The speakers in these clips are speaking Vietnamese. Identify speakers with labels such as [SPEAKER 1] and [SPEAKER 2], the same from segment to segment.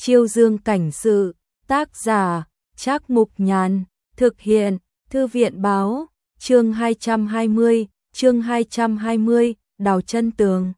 [SPEAKER 1] Chiêu Dương cảnh sự, tác giả, Trác Mục Nhàn, thực hiện, Thư viện báo, chương 220, đào chân tường.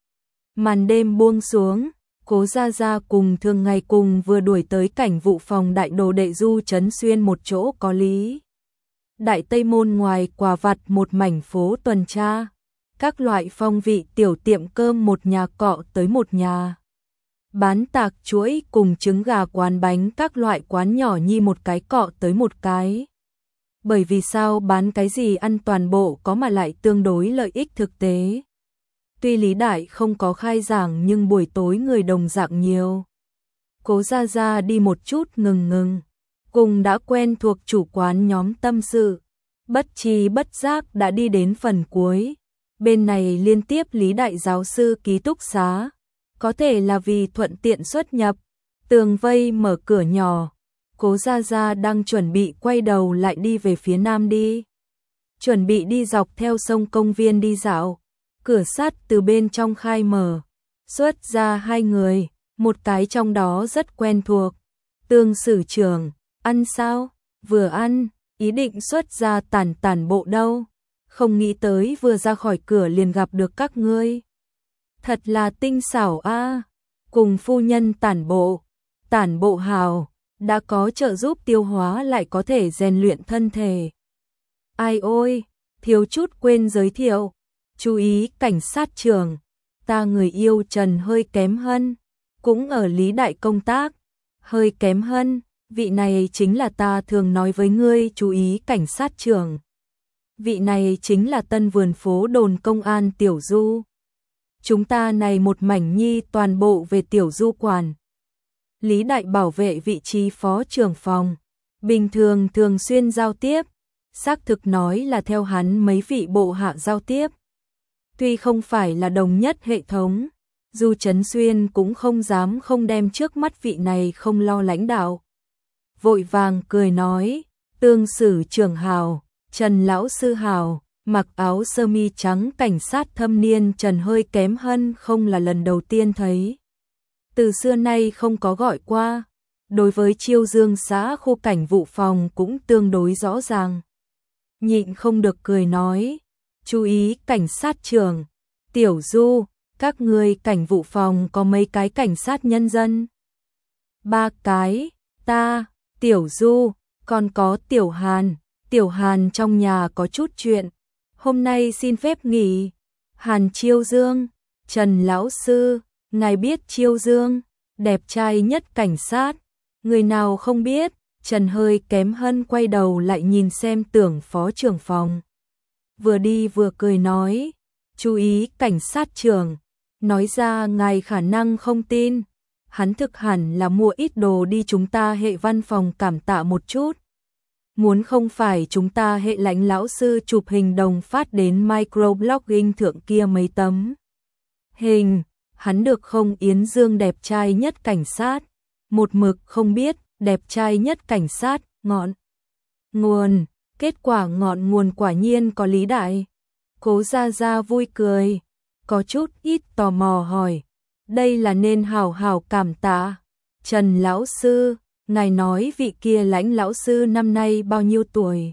[SPEAKER 1] Màn đêm buông xuống, Cố Gia Gia cùng thường ngày cùng vừa đuổi tới cảnh vụ phòng đại đồ đệ Du Trấn Xuyên một chỗ có lý. Đại Tây Môn ngoài quả vặt một mảnh phố tuần tra, các loại phong vị tiểu tiệm cơm một nhà cọ tới một nhà. Bán tạc chuỗi cùng trứng gà quán bánh các loại quán nhỏ nhi một cái cọ tới một cái. Bởi vì sao bán cái gì ăn toàn bộ có mà lại tương đối lợi ích thực tế. Tuy Lý Đại không có khai giảng nhưng buổi tối người đồng dạng nhiều. Cố Gia Gia đi một chút ngừng, cùng đã quen thuộc chủ quán nhóm tâm sự. Bất tri bất giác đã đi đến phần cuối. Bên này liên tiếp Lý Đại giáo sư ký túc xá. Có thể là vì thuận tiện xuất nhập. Tường vây mở cửa nhỏ. Cố Gia Gia đang chuẩn bị quay đầu lại đi về phía nam đi. Chuẩn bị đi dọc theo sông công viên đi dạo. Cửa sắt từ bên trong khai mở. Xuất ra hai người. Một cái trong đó rất quen thuộc. Tương Sử Trưởng, ăn sao? Vừa ăn, ý định xuất ra tản bộ đâu. Không nghĩ tới vừa ra khỏi cửa liền gặp được các ngươi. Thật là tinh xảo a. Cùng phu nhân tản bộ hào, đã có trợ giúp tiêu hóa lại có thể rèn luyện thân thể. Ai ôi, thiếu chút quên giới thiệu. Chú ý cảnh sát trưởng, ta người yêu Trần hơi kém hơn, cũng ở Lý Đại công tác. Hơi kém hơn, vị này chính là ta thường nói với ngươi chú ý cảnh sát trưởng. Vị này chính là tân vườn phố đồn công an Tiểu Du. Chúng ta này một mảnh nhi toàn bộ về Tiểu Du quản. Lý Đại bảo vệ vị trí phó trưởng phòng, bình thường thường xuyên giao tiếp, xác thực nói là theo hắn mấy vị bộ hạ giao tiếp. Tuy không phải là đồng nhất hệ thống, Du Trấn Xuyên cũng không dám không đem trước mắt vị này không lo lãnh đạo. Vội vàng cười nói, Tương Sử Trưởng hào, Trần lão sư hào. Mặc áo sơ mi trắng cảnh sát thâm niên Trần hơi kém hơn không là lần đầu tiên thấy. Từ xưa nay không có gọi qua, đối với Chiêu Dương xã khu cảnh vụ phòng cũng tương đối rõ ràng. Nhịn không được cười nói, chú ý cảnh sát trưởng, Tiểu Du, các người cảnh vụ phòng có mấy cái cảnh sát nhân dân? 3 cái, ta, Tiểu Du, còn có Tiểu Hàn trong nhà có chút chuyện. Hôm nay xin phép nghỉ. Hàn Chiêu Dương, Trần lão sư, ngài biết Chiêu Dương, đẹp trai nhất cảnh sát. Người nào không biết? Trần hơi kém hơn quay đầu lại nhìn xem Tưởng phó trưởng phòng. Vừa đi vừa cười nói, chú ý cảnh sát trưởng. Nói ra ngài khả năng không tin. Hắn thực hẳn là mua ít đồ đi chúng ta hệ văn phòng cảm tạ một chút. Muốn không phải chúng ta hệ lãnh lão sư chụp hình đồng phát đến microblogging thượng kia mấy tấm hình, hắn được không Yến Dương đẹp trai nhất cảnh sát, một mực không biết đẹp trai nhất cảnh sát, ngọn nguồn, kết quả ngọn nguồn quả nhiên có Lý Đại. Cố Gia Gia vui cười, có chút ít tò mò hỏi, đây là nên hào hào cảm tạ. Trần lão sư, ngài nói vị kia lãnh lão sư năm nay bao nhiêu tuổi?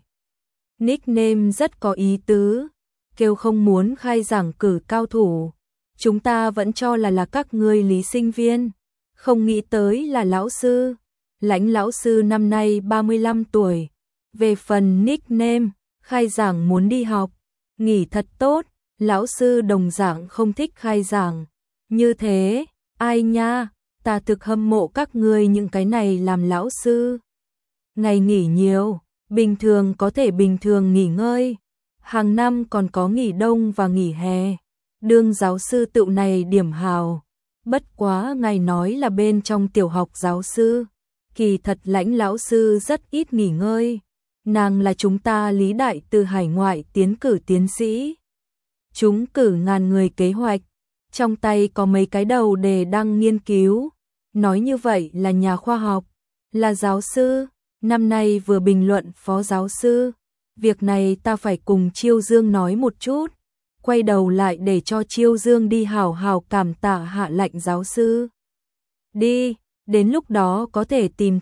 [SPEAKER 1] Nickname rất có ý tứ, kêu không muốn khai giảng cử cao thủ. Chúng ta vẫn cho là các ngươi lý sinh viên, không nghĩ tới là lão sư. Lãnh lão sư năm nay 35 tuổi. Về phần nickname, khai giảng muốn đi học, nghỉ thật tốt, lão sư đồng dạng không thích khai giảng. Như thế, ai nha? Ta thực hâm mộ các ngươi những cái này làm lão sư. Ngày nghỉ nhiều, bình thường có thể bình thường nghỉ ngơi. Hàng năm còn có nghỉ đông và nghỉ hè. Đương giáo sư tựu này điểm hào. Bất quá ngài nói là bên trong tiểu học giáo sư. Kỳ thật lãnh lão sư rất ít nghỉ ngơi. Nàng là chúng ta Lý Đại từ hải ngoại tiến cử tiến sĩ. Chúng cử ngàn người kế hoạch. Trong tay có mấy cái đầu đề đang nghiên cứu. Nói như vậy là nhà khoa học, là giáo sư, năm nay vừa bình luận phó giáo sư. Việc này ta phải cùng Chiêu Dương nói một chút. Quay đầu lại để cho Chiêu Dương đi hào hào cảm tạ hạ lệnh giáo sư. Đi, Đến lúc đó có thể tìm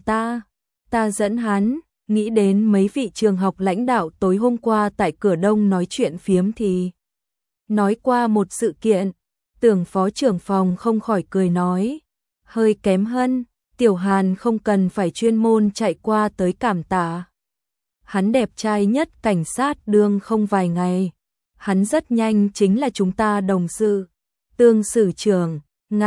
[SPEAKER 1] ta dẫn hắn. Nghĩ đến mấy vị trường học lãnh đạo tối hôm qua tại cửa đông nói chuyện phiếm thì nói qua một sự kiện, Tưởng phó trưởng phòng không khỏi cười nói, hơi kém hơn, Tiểu Hàn không cần phải chuyên môn chạy qua tới cảm tạ. Hắn đẹp trai nhất cảnh sát đương không vài ngày, hắn rất nhanh chính là chúng ta đồng sự. Tương sử trưởng,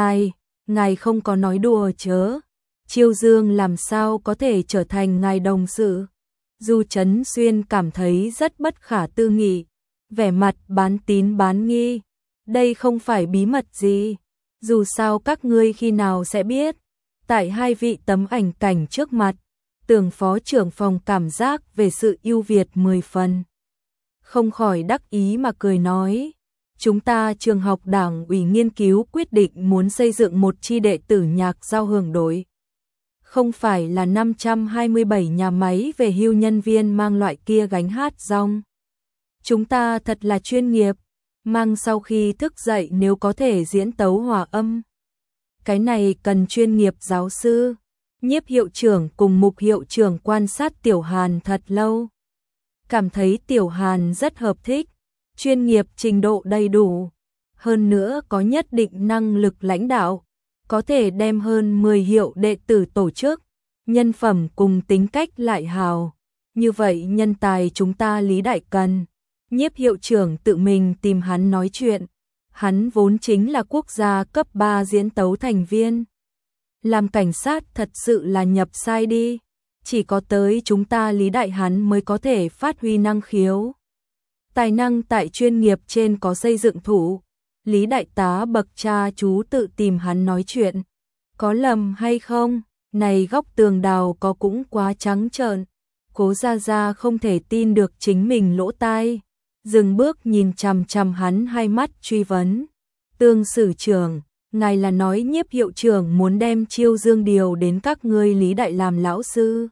[SPEAKER 1] ngài không có nói đùa chớ. Chiêu Dương làm sao có thể trở thành ngài đồng sự? Du Chấn Xuyên cảm thấy rất bất khả tư nghị, vẻ mặt bán tín bán nghi. Đây không phải bí mật gì, dù sao các ngươi khi nào sẽ biết. Tại hai vị tấm ảnh cảnh trước mặt, Tưởng phó trưởng phòng cảm giác về sự ưu việt 10 phần. Không khỏi đắc ý mà cười nói, chúng ta trường học đảng ủy nghiên cứu quyết định muốn xây dựng một chi đệ tử nhạc giao hưởng đội. Không phải là 527 nhà máy về hưu nhân viên mang loại kia gánh hát rong. Chúng ta thật là chuyên nghiệp, mang sau khi thức dậy nếu có thể diễn tấu hòa âm. Cái này cần chuyên nghiệp giáo sư. Nhiếp hiệu trưởng cùng Mục hiệu trưởng quan sát Tiểu Hàn thật lâu. Cảm thấy Tiểu Hàn rất hợp thích, chuyên nghiệp trình độ đầy đủ, hơn nữa có nhất định năng lực lãnh đạo, có thể đem hơn 10 hiệu đệ tử tổ chức, nhân phẩm cùng tính cách lại hào. Như vậy nhân tài chúng ta Lý Đại cần. Nhiếp hiệu trưởng tự mình tìm hắn nói chuyện, hắn vốn chính là quốc gia cấp 3 diễn tấu thành viên. Làm cảnh sát thật sự là nhập sai đi, chỉ có tới chúng ta Lý Đại hắn mới có thể phát huy năng khiếu. Tài năng tại chuyên nghiệp trên có xây dựng thủ, Lý Đại tá bậc cha chú tự tìm hắn nói chuyện. Có lầm hay không, này góc tường đào có cũng quá trắng trợn. Cố Gia Gia không thể tin được chính mình lỗ tai, dừng bước nhìn chằm chằm hắn hai mắt truy vấn. Tương sử trưởng, ngài là nói Nhiếp hiệu trưởng muốn đem Chiêu Dương điều đến các ngươi Lý Đại làm lão sư?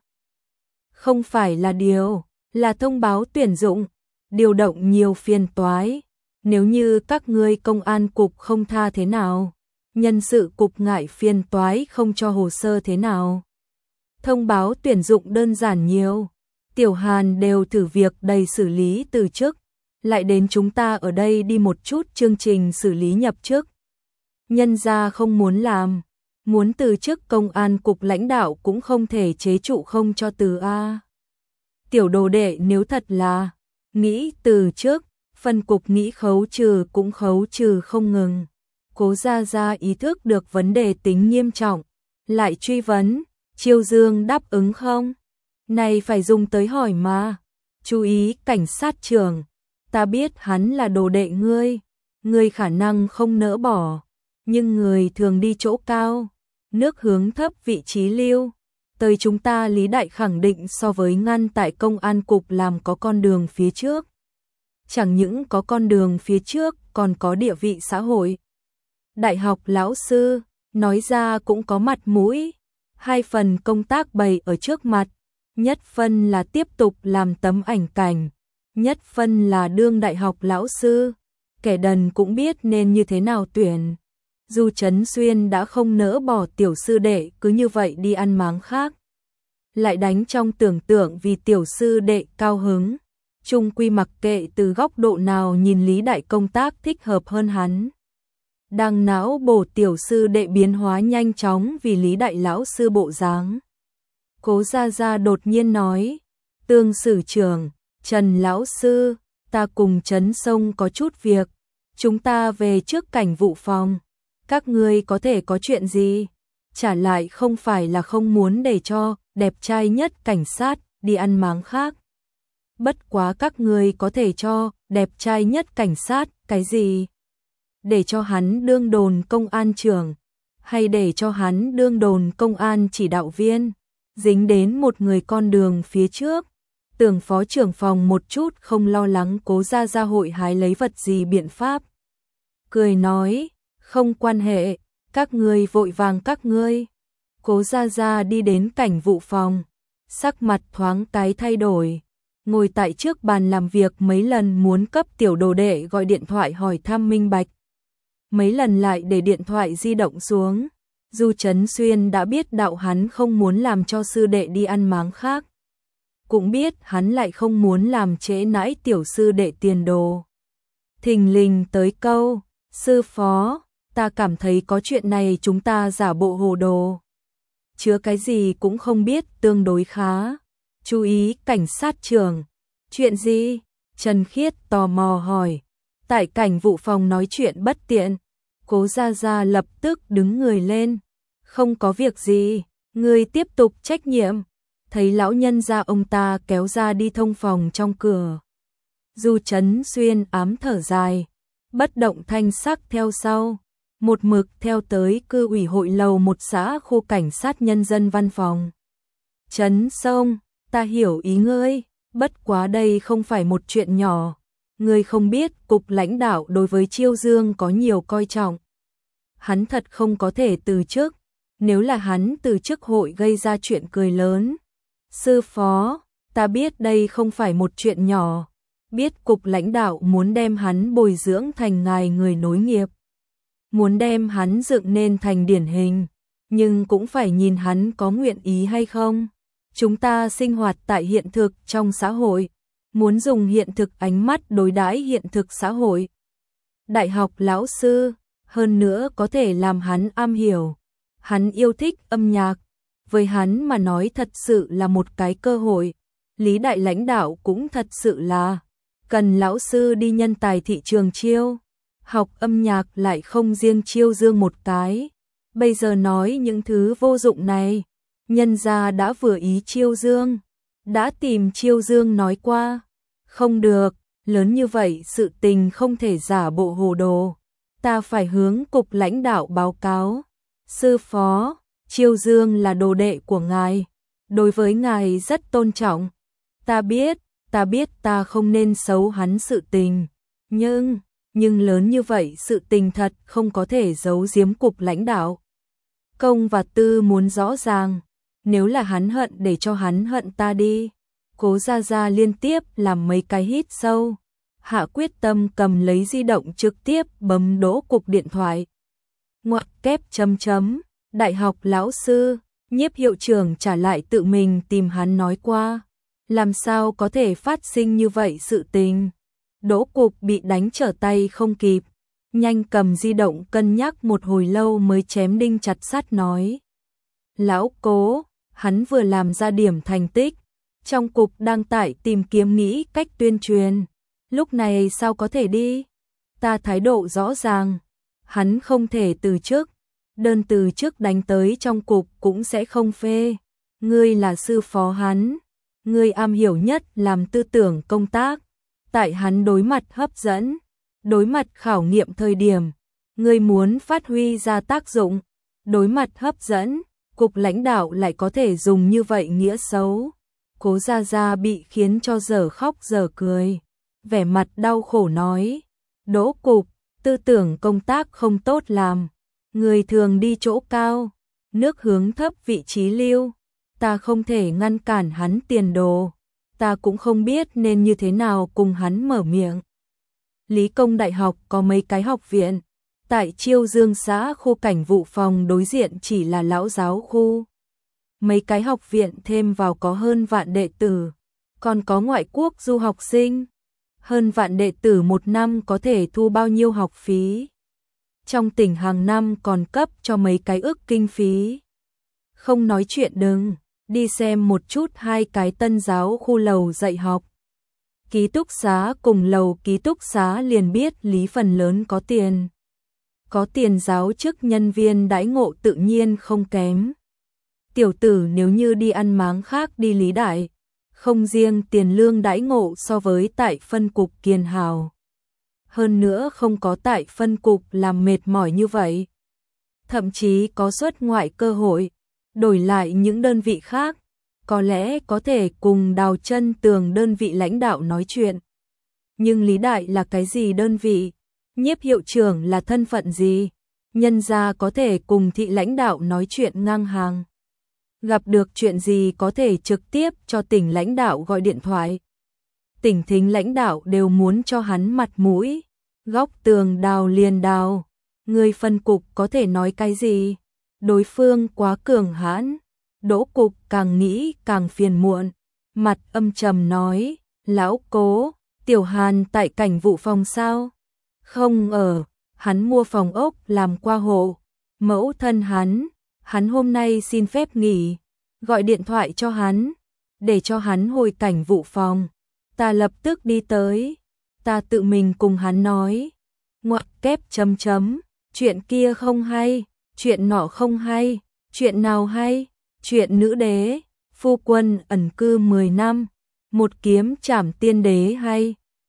[SPEAKER 1] Không phải là điều, là thông báo tuyển dụng, điều động nhiều phiền toái. Nếu như các ngươi công an cục không tha thế nào? Nhân sự cục ngại phiền toái không cho hồ sơ thế nào? Thông báo tuyển dụng đơn giản nhiều. Tiểu Hàn đều thử việc đầy xử lý từ chức, lại đến chúng ta ở đây đi một chút chương trình xử lý nhập chức. Nhân gia không muốn làm, muốn từ chức công an cục lãnh đạo cũng không thể chế trụ không cho từ a. Tiểu đồ đệ nếu thật là nghĩ từ chức, phân cục nghĩ khấu trừ cũng khấu trừ không ngừng. Cố Gia Gia ý thức được vấn đề tính nghiêm trọng, lại truy vấn, Chiêu Dương đáp ứng không? Này phải dùng tới hỏi mà. Chú ý cảnh sát trưởng, ta biết hắn là đồ đệ ngươi khả năng không nỡ bỏ, nhưng người thường đi chỗ cao, nước hướng thấp vị trí lưu. Tới chúng ta Lý Đại khẳng định so với ngăn tại công an cục làm có con đường phía trước. Chẳng những có con đường phía trước, còn có địa vị xã hội. Đại học lão sư, nói ra cũng có mặt mũi. 2 phần công tác bày ở trước mặt, nhất phân là tiếp tục làm tấm ảnh cảnh, nhất phân là đương đại học lão sư. Kẻ đần cũng biết nên như thế nào tuyển. Du Chấn Xuyên đã không nỡ bỏ tiểu sư đệ cứ như vậy đi ăn máng khác. Lại đánh trong tưởng tượng vì tiểu sư đệ cao hứng. Chung quy mặc kệ từ góc độ nào nhìn Lý Đại công tác thích hợp hơn hắn. Đang não bổ tiểu sư đệ biến hóa nhanh chóng vì Lý Đại lão sư bộ dáng. Cố Gia Gia đột nhiên nói, Tương sử trưởng, Trần lão sư, ta cùng Trấn Sông có chút việc, chúng ta về trước cảnh vụ phòng. Các ngươi có thể có chuyện gì? Trả lại không phải là không muốn để cho đẹp trai nhất cảnh sát đi ăn máng khác. Bất quá các ngươi có thể cho đẹp trai nhất cảnh sát cái gì? Để cho hắn đương đồn công an trưởng, hay để cho hắn đương đồn công an chỉ đạo viên, dính đến một người con đường phía trước. Tưởng phó trưởng phòng một chút không lo lắng Cố Gia Gia hội hái lấy vật gì biện pháp. Cười nói, không quan hệ, các ngươi vội vàng các ngươi. Cố Gia Gia đi đến cảnh vụ phòng, sắc mặt thoáng cái thay đổi. Ngồi tại trước bàn làm việc mấy lần muốn cấp tiểu đồ đệ gọi điện thoại hỏi thăm minh bạch. Mấy lần lại để điện thoại di động xuống, Du Trấn Xuyên đã biết đạo hắn không muốn làm cho sư đệ đi ăn máng khác. Cũng biết hắn lại không muốn làm trễ nãi tiểu sư đệ tiền đồ. Thình lình tới câu, sư phó, ta cảm thấy có chuyện này chúng ta giả bộ hồ đồ. Chứa cái gì cũng không biết tương đối khá. Chú ý cảnh sát trưởng. Chuyện gì? Trần Khiết tò mò hỏi. Tại cảnh vụ phòng nói chuyện bất tiện. Cố Gia Gia lập tức đứng người lên. Không có việc gì, ngươi tiếp tục trách nhiệm. Thấy lão nhân gia ông ta kéo ra đi thông phòng trong cửa. Du Trấn Xuyên ám thở dài, bất động thanh sắc theo sau, một mực theo tới cư ủy hội lầu 1 xã khu cảnh sát nhân dân văn phòng. Trấn Sông, ta hiểu ý ngươi, bất quá đây không phải một chuyện nhỏ. Ngươi không biết cục lãnh đạo đối với Chiêu Dương có nhiều coi trọng. Hắn thật không có thể từ chức, nếu là hắn từ chức hội gây ra chuyện cười lớn. Sư phó, ta biết đây không phải một chuyện nhỏ, biết cục lãnh đạo muốn đem hắn bồi dưỡng thành ngài người nối nghiệp, muốn đem hắn dựng nên thành điển hình, nhưng cũng phải nhìn hắn có nguyện ý hay không. Chúng ta sinh hoạt tại hiện thực trong xã hội, muốn dùng hiện thực ánh mắt đối đãi hiện thực xã hội. Đại học lão sư, hơn nữa có thể làm hắn am hiểu. Hắn yêu thích âm nhạc, với hắn mà nói thật sự là một cái cơ hội. Lý đại lãnh đạo cũng thật sự là cần lão sư đi nhân tài thị trường chiêu. Học âm nhạc lại không riêng Chiêu Dương một cái. Bây giờ nói những thứ vô dụng này, nhân gia đã vừa ý Chiêu Dương, đã tìm Chiêu Dương nói qua. Không được, lớn như vậy sự tình không thể giả bộ hồ đồ. Ta phải hướng cục lãnh đạo báo cáo. Sư phó, Chiêu Dương là đồ đệ của ngài, đối với ngài rất tôn trọng. Ta biết ta không nên xấu hắn sự tình, nhưng lớn như vậy sự tình thật không có thể giấu giếm cục lãnh đạo. Công và tư muốn rõ ràng, nếu là hắn hận để cho hắn hận ta đi. Cố Gia Gia liên tiếp làm mấy cái hít sâu, hạ quyết tâm cầm lấy di động trực tiếp bấm đỗ cục điện thoại. Ngoặc kép chấm chấm, đại học lão sư, Nhiếp hiệu trưởng trả lại tự mình tìm hắn nói qua. Làm sao có thể phát sinh như vậy sự tình. Đỗ cục bị đánh trở tay không kịp, nhanh cầm di động cân nhắc một hồi lâu mới chém đinh chặt sắt nói. Lão Cố, hắn vừa làm ra điểm thành tích, trong cục đang tại tìm kiếm nghĩ cách tuyên truyền. Lúc này sao có thể đi? Ta thái độ rõ ràng, hắn không thể từ chức. Đơn từ chức đánh tới trong cục cũng sẽ không phê. Ngươi là sư phó hắn, ngươi am hiểu nhất làm tư tưởng công tác. Tại hắn đối mặt hấp dẫn, đối mặt khảo nghiệm thời điểm, ngươi muốn phát huy ra tác dụng. Đối mặt hấp dẫn, cục lãnh đạo lại có thể dùng như vậy nghĩa xấu. Cố Gia Gia bị khiến cho dở khóc dở cười, vẻ mặt đau khổ nói. Đỗ cục, tư tưởng công tác không tốt làm. Người thường đi chỗ cao, nước hướng thấp vị trí lưu. Ta không thể ngăn cản hắn tiền đồ. Ta cũng không biết nên như thế nào cùng hắn mở miệng. Lý Công Đại học có mấy cái học viện. Tại Chiêu Dương xã khu cảnh vụ phòng đối diện chỉ là lão giáo khu. Mấy cái học viện thêm vào có hơn vạn đệ tử. Còn có ngoại quốc du học sinh. Hơn vạn đệ tử một năm có thể thu bao nhiêu học phí. Trong tỉnh hàng năm còn cấp cho mấy cái ức kinh phí. Không nói chuyện đừng, đi xem một chút hai cái tân giáo khu lầu dạy học. Ký túc xá cùng lầu ký túc xá liền biết lý phần lớn có tiền. Có tiền giáo chức nhân viên đãi ngộ tự nhiên không kém. Tiểu tử nếu như đi ăn máng khác đi Lý Đại, không riêng tiền lương đãi ngộ so với tại phân cục Kiền Hào. Hơn nữa không có tại phân cục làm mệt mỏi như vậy. Thậm chí có xuất ngoại cơ hội, đổi lại những đơn vị khác, có lẽ có thể cùng Đào Chân Tường đơn vị lãnh đạo nói chuyện. Nhưng Lý Đại là cái gì đơn vị? Nhiếp hiệu trưởng là thân phận gì? Nhân gia có thể cùng thị lãnh đạo nói chuyện ngang hàng. Gặp được chuyện gì có thể trực tiếp cho tỉnh lãnh đạo gọi điện thoại. Tỉnh thính lãnh đạo đều muốn cho hắn mặt mũi. Góc tường đào liền đào. Người phân cục có thể nói cái gì? đối phương quá cường hãn. Đỗ Cục càng nghĩ càng phiền muộn, mặt âm trầm nói, lão Cố, Tiểu Hàn tại cảnh vụ phòng sao? Không ở, hắn mua phòng ốc làm qua hộ, mẫu thân hắn hôm nay xin phép nghỉ, gọi điện thoại cho hắn, để cho hắn hồi cảnh vụ phòng. Ta lập tức đi tới, ta tự mình cùng hắn nói, ngoặc kép chấm chấm, chuyện kia không hay, chuyện nọ không hay, chuyện nào hay, chuyện nữ đế, phu quân ẩn cư 10 năm, một kiếm trảm tiên đế hay.